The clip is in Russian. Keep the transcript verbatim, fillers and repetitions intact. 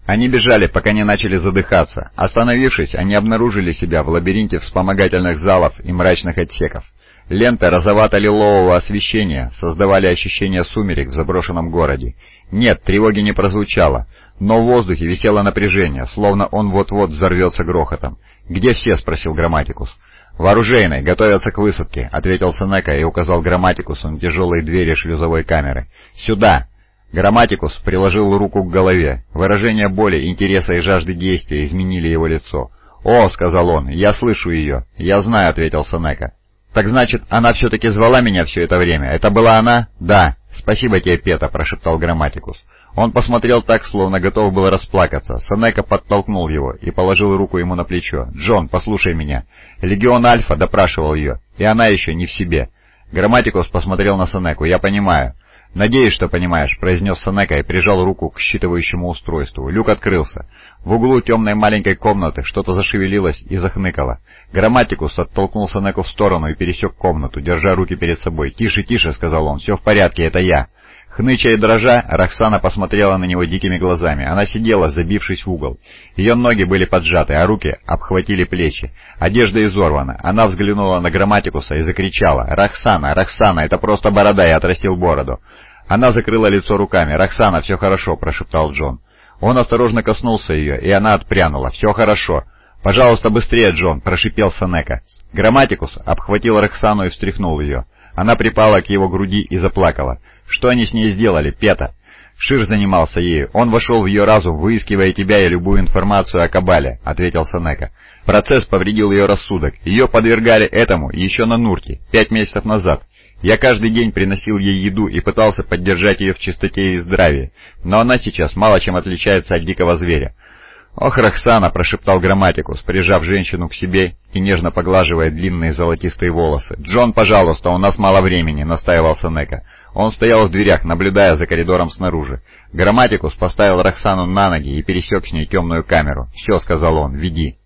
Они бежали, пока не начали задыхаться. Остановившись, они обнаружили себя в лабиринте вспомогательных залов и мрачных отсеков. Ленты розовато-лилового освещения создавали ощущение сумерек в заброшенном городе. Нет, тревоги не прозвучало, но в воздухе висело напряжение, словно он вот-вот взорвется грохотом. «Где все?» — спросил Грамматикус. «В оружейной, готовятся к высадке», — ответил Сенека и указал Грамматикусу на тяжелые двери шлюзовой камеры. «Сюда!» Грамматикус приложил руку к голове. Выражение боли, интереса и жажды действия изменили его лицо. «О!» — сказал он, — «я слышу ее». «Я знаю», — ответил Сенека. «Так значит, она все-таки звала меня все это время? Это была она?» «Да». «Спасибо тебе, Пета», — прошептал Грамматикус. Он посмотрел так, словно готов был расплакаться. Сенека подтолкнул его и положил руку ему на плечо. «Джон, послушай меня. Легион Альфа допрашивал ее, и она еще не в себе». Грамматикус посмотрел на Сенеку. «Я понимаю». «Надеюсь, что понимаешь», — произнес Сенека и прижал руку к считывающему устройству. Люк открылся. В углу темной маленькой комнаты что-то зашевелилось и захныкало. Грамматикус оттолкнул Сенеку в сторону и пересек комнату, держа руки перед собой. «Тише, тише», — сказал он, — «все в порядке, это я». Хныча и дрожа, Роксана посмотрела на него дикими глазами. Она сидела, забившись в угол. Ее ноги были поджаты, а руки обхватили плечи. Одежда изорвана. Она взглянула на Грамматикуса и закричала: «Роксана, Роксана, это просто борода, я отрастил бороду». Она закрыла лицо руками. «Роксана, все хорошо», — прошептал Джон. Он осторожно коснулся ее, и она отпрянула. «Все хорошо». «Пожалуйста, быстрее, Джон», — прошипел Сенека. Грамматикус обхватил Роксану и встряхнул ее. Она припала к его груди и заплакала. «Что они с ней сделали, Пета?» «Шир занимался ею. Он вошел в ее разум, выискивая тебя и любую информацию о Кабале», — ответил Сенека. «Процесс повредил ее рассудок. Ее подвергали этому еще на Нурте, пять месяцев назад. Я каждый день приносил ей еду и пытался поддержать ее в чистоте и здравии, но она сейчас мало чем отличается от дикого зверя». «Ох, Роксана», — прошептал Грамматикус, прижав женщину к себе и нежно поглаживая длинные золотистые волосы. «Джон, пожалуйста, у нас мало времени», — настаивал Сенека. Он стоял в дверях, наблюдая за коридором снаружи. Грамматикус поставил Роксану на ноги и пересек с ней темную камеру. «Все», — сказал он, — «веди».